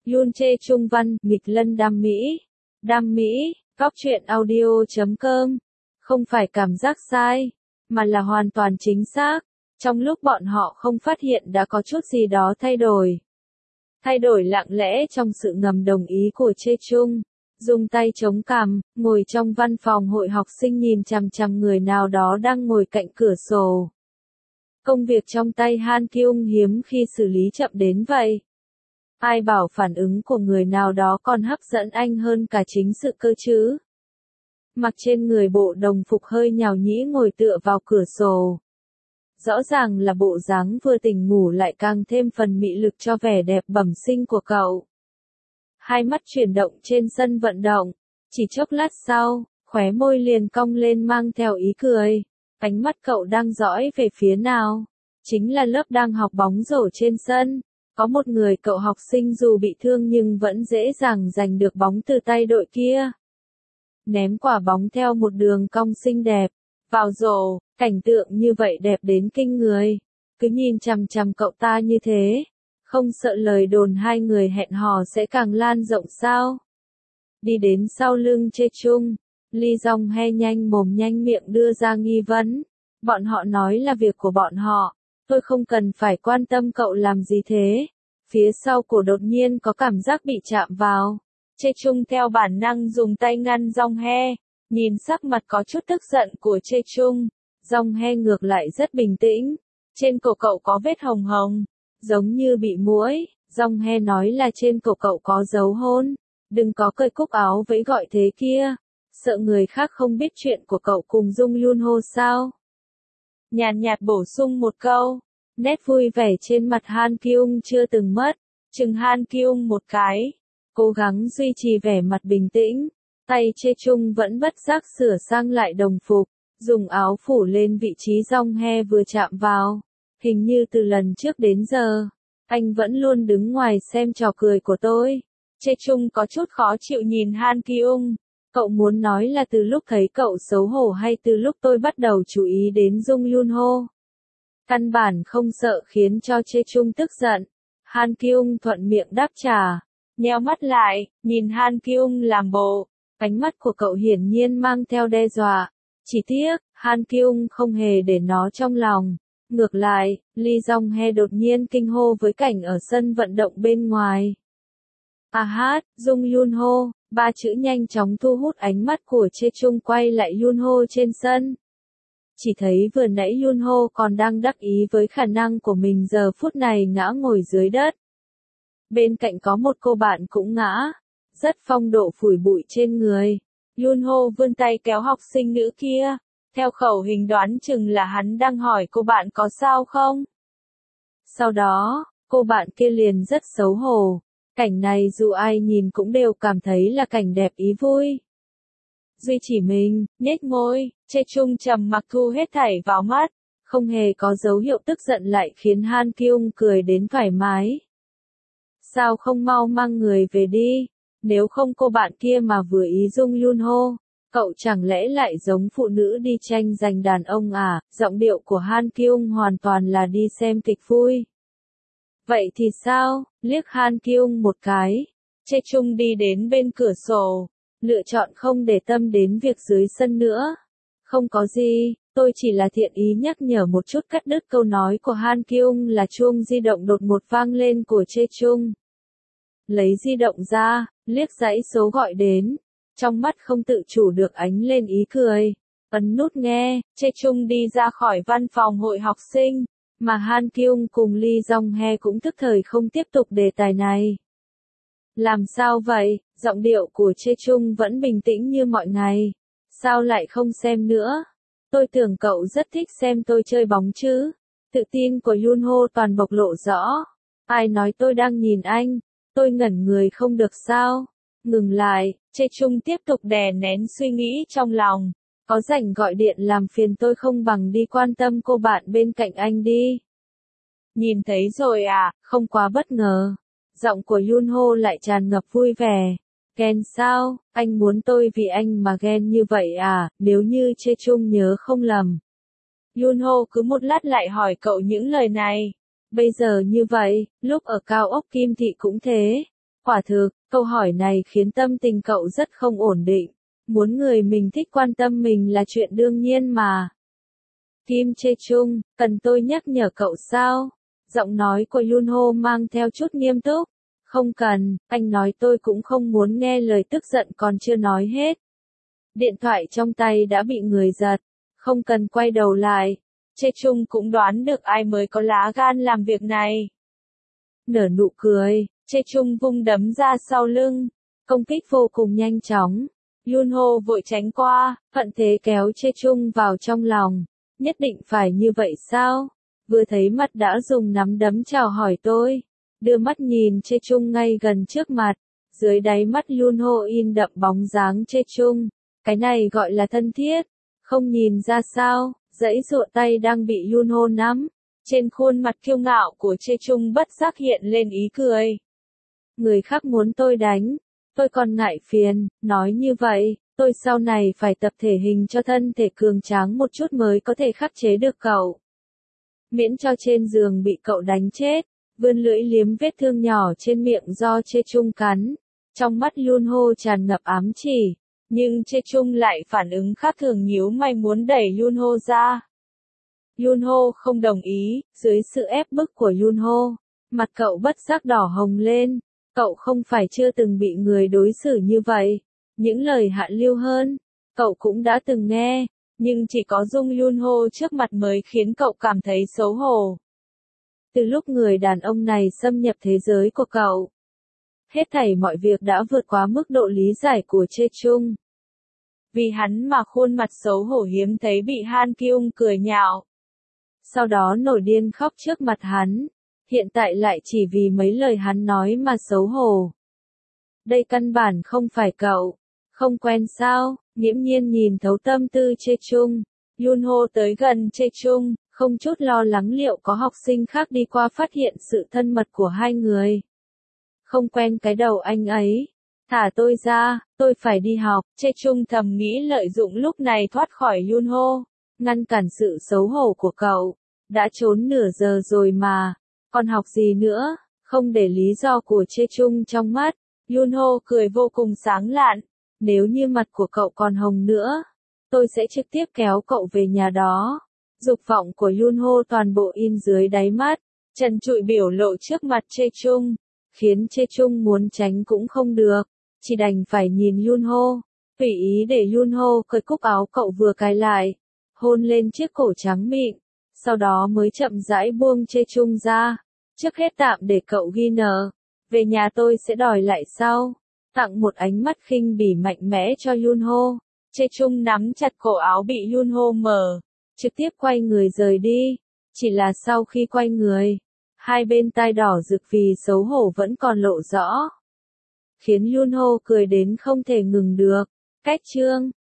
Yoon Chae Chung văn, nghịch lân đam mỹ. Đam mỹ, góc truyện audio.com. Không phải cảm giác sai, mà là hoàn toàn chính xác. Trong lúc bọn họ không phát hiện đã có chút gì đó thay đổi. Thay đổi lặng lẽ trong sự ngầm đồng ý của Chae Chung. Dùng tay chống cằm, ngồi trong văn phòng hội học sinh nhìn chằm chằm người nào đó đang ngồi cạnh cửa sổ. Công việc trong tay Han Kyung hiếm khi xử lý chậm đến vậy. Ai bảo phản ứng của người nào đó còn hấp dẫn anh hơn cả chính sự cơ chứ. Mặc trên người bộ đồng phục hơi nhào nhĩ ngồi tựa vào cửa sổ. Rõ ràng là bộ dáng vừa tỉnh ngủ lại càng thêm phần mị lực cho vẻ đẹp bẩm sinh của cậu. Hai mắt chuyển động trên sân vận động, chỉ chốc lát sau, khóe môi liền cong lên mang theo ý cười. Ánh mắt cậu đang dõi về phía nào? Chính là lớp đang học bóng rổ trên sân. Có một người cậu học sinh dù bị thương nhưng vẫn dễ dàng giành được bóng từ tay đội kia. Ném quả bóng theo một đường cong xinh đẹp, vào rổ, cảnh tượng như vậy đẹp đến kinh người. Cứ nhìn chằm chằm cậu ta như thế, không sợ lời đồn hai người hẹn hò sẽ càng lan rộng sao? Đi đến sau lưng Chae Chung, Lee Jong Hae nhanh mồm nhanh miệng đưa ra nghi vấn. Bọn họ nói là việc của bọn họ, tôi không cần phải quan tâm cậu làm gì thế. Phía sau cổ đột nhiên có cảm giác bị chạm vào. Chae Chung theo bản năng dùng tay ngăn Jong Hae. Nhìn sắc mặt có chút tức giận của Chae Chung, Jong Hae ngược lại rất bình tĩnh. Trên cổ cậu có vết hồng hồng, giống như bị muỗi. Jong Hae nói là trên cổ cậu có dấu hôn. Đừng có cởi cúc áo vẫy gọi thế kia. Sợ người khác không biết chuyện của cậu cùng Jung Yoon Ho sao? Nhàn nhạt bổ sung một câu. Nét vui vẻ trên mặt Han Kyung chưa từng mất. Chừng Han Kyung một cái. Cố gắng duy trì vẻ mặt bình tĩnh. Tay Chae Chung vẫn bất giác sửa sang lại đồng phục. Dùng áo phủ lên vị trí Jong Hae vừa chạm vào. Hình như từ lần trước đến giờ, anh vẫn luôn đứng ngoài xem trò cười của tôi. Chae Chung có chút khó chịu nhìn Han Kyung. Cậu muốn nói là từ lúc thấy cậu xấu hổ hay từ lúc tôi bắt đầu chú ý đến Jung Yoon Ho? Căn bản không sợ khiến cho Chae Chung tức giận. Han Kyung thuận miệng đáp trả. Nheo mắt lại, nhìn Han Kyung làm bộ. Ánh mắt của cậu hiển nhiên mang theo đe dọa. Chỉ tiếc, Han Kyung không hề để nó trong lòng. Ngược lại, Lee Jong Hae đột nhiên kinh hô với cảnh ở sân vận động bên ngoài. À hát, Jung Yoon Ho, ba chữ nhanh chóng thu hút ánh mắt của Chae Chung quay lại Yoon Ho trên sân. Chỉ thấy vừa nãy Yoon Ho còn đang đắc ý với khả năng của mình giờ phút này ngã ngồi dưới đất. Bên cạnh có một cô bạn cũng ngã, rất phong độ phủi bụi trên người. Yoon Ho vươn tay kéo học sinh nữ kia. Theo khẩu hình đoán chừng là hắn đang hỏi cô bạn có sao không? Sau đó, cô bạn kia liền rất xấu hổ. Cảnh này dù ai nhìn cũng đều cảm thấy là cảnh đẹp ý vui. Duy chỉ mình, nhếch môi, Chae Chung trầm mặc thu hết thảy vào mắt. Không hề có dấu hiệu tức giận lại khiến Han Kyung cười đến thoải mái. Sao không mau mang người về đi? Nếu không cô bạn kia mà vừa ý Jung Yoon Ho, cậu chẳng lẽ lại giống phụ nữ đi tranh giành đàn ông à? Giọng điệu của Han Kyung hoàn toàn là đi xem kịch vui. Vậy thì sao? Liếc Han Kyung một cái. Chae Chung đi đến bên cửa sổ. Lựa chọn không để tâm đến việc dưới sân nữa. Không có gì, tôi chỉ là thiện ý nhắc nhở một chút. Cắt đứt câu nói của Han Kyung là chuông di động đột ngột vang lên của Chae Chung. Lấy di động ra, liếc dãy số gọi đến. Trong mắt không tự chủ được ánh lên ý cười. Ấn nút nghe, Chae Chung đi ra khỏi văn phòng hội học sinh. Mà Han Kyung cùng Lee Jong Hae cũng tức thời không tiếp tục đề tài này. Làm sao vậy? Giọng điệu của Chae Chung vẫn bình tĩnh như mọi ngày. Sao lại không xem nữa? Tôi tưởng cậu rất thích xem tôi chơi bóng chứ. Tự tin của Yoon Ho toàn bộc lộ rõ. Ai nói tôi đang nhìn anh? Tôi ngẩn người không được sao? Ngừng lại, Chae Chung tiếp tục đè nén suy nghĩ trong lòng. Có rảnh gọi điện làm phiền tôi không bằng đi quan tâm cô bạn bên cạnh anh đi. Nhìn thấy rồi à, không quá bất ngờ. Giọng của Yoon Ho lại tràn ngập vui vẻ. Ghen sao, anh muốn tôi vì anh mà ghen như vậy à, nếu như Chae Chung nhớ không lầm. Yoon Ho cứ một lát lại hỏi cậu những lời này. Bây giờ như vậy, lúc ở cao ốc Kim Thị cũng thế. Quả thực, câu hỏi này khiến tâm tình cậu rất không ổn định. Muốn người mình thích quan tâm mình là chuyện đương nhiên mà. Kim Chae Chung, cần tôi nhắc nhở cậu sao? Giọng nói của Yunho mang theo chút nghiêm túc. Không cần, anh nói tôi cũng không muốn nghe lời tức giận còn chưa nói hết. Điện thoại trong tay đã bị người giật. Không cần quay đầu lại. Chae Chung cũng đoán được ai mới có lá gan làm việc này. Nở nụ cười, Chae Chung vung đấm ra sau lưng. Công kích vô cùng nhanh chóng. Yunho vội tránh qua, thuận thế kéo Chae Chung vào trong lòng. Nhất định phải như vậy sao? Vừa thấy mặt đã dùng nắm đấm chào hỏi tôi. Đưa mắt nhìn Chae Chung ngay gần trước mặt. Dưới đáy mắt Yunho in đậm bóng dáng Chae Chung. Cái này gọi là thân thiết. Không nhìn ra sao, dãy dụa tay đang bị Yunho nắm. Trên khuôn mặt kiêu ngạo của Chae Chung bất giác hiện lên ý cười. Người khác muốn tôi đánh. Tôi còn ngại phiền, nói như vậy, tôi sau này phải tập thể hình cho thân thể cường tráng một chút mới có thể khắc chế được cậu. Miễn cho trên giường bị cậu đánh chết, vươn lưỡi liếm vết thương nhỏ trên miệng do Chae Chung cắn. Trong mắt Yunho tràn ngập ám chỉ, nhưng Chae Chung lại phản ứng khác thường nhíu mày muốn đẩy Yunho ra. Yunho không đồng ý, dưới sự ép bức của Yunho, mặt cậu bất giác đỏ hồng lên. Cậu không phải chưa từng bị người đối xử như vậy. Những lời hạ lưu hơn, cậu cũng đã từng nghe, nhưng chỉ có Dung Yunho trước mặt mới khiến cậu cảm thấy xấu hổ. Từ lúc người đàn ông này xâm nhập thế giới của cậu, hết thảy mọi việc đã vượt quá mức độ lý giải của Chae Chung. Vì hắn mà khuôn mặt xấu hổ hiếm thấy bị Han Kyung cười nhạo. Sau đó nổi điên khóc trước mặt hắn. Hiện tại lại chỉ vì mấy lời hắn nói mà xấu hổ. Đây căn bản không phải cậu. Không quen sao, nghiễm nhiên nhìn thấu tâm tư Chae Chung. Yunho tới gần Chae Chung, không chút lo lắng liệu có học sinh khác đi qua phát hiện sự thân mật của hai người. Không quen cái đầu anh ấy. Thả tôi ra, tôi phải đi học. Chae Chung thầm nghĩ lợi dụng lúc này thoát khỏi Yunho, ngăn cản sự xấu hổ của cậu. Đã trốn nửa giờ rồi mà. Còn học gì nữa, không để lý do của Chae Chung trong mắt, Yunho cười vô cùng sáng lạn, nếu như mặt của cậu còn hồng nữa, tôi sẽ trực tiếp kéo cậu về nhà đó. Dục vọng của Yunho toàn bộ in dưới đáy mắt, trần trụi biểu lộ trước mặt Chae Chung, khiến Chae Chung muốn tránh cũng không được, chỉ đành phải nhìn Yunho, tùy ý để Yunho cởi cúc áo cậu vừa cài lại, hôn lên chiếc cổ trắng mịn. Sau đó mới chậm rãi buông Chae Chung ra. Trước hết tạm để cậu ghi nợ. Về nhà tôi sẽ đòi lại sau. Tặng một ánh mắt khinh bỉ mạnh mẽ cho Yunho. Chae Chung nắm chặt cổ áo bị Yunho mở. Trực tiếp quay người rời đi. Chỉ là sau khi quay người, hai bên tai đỏ rực vì xấu hổ vẫn còn lộ rõ. Khiến Yunho cười đến không thể ngừng được. Cách chương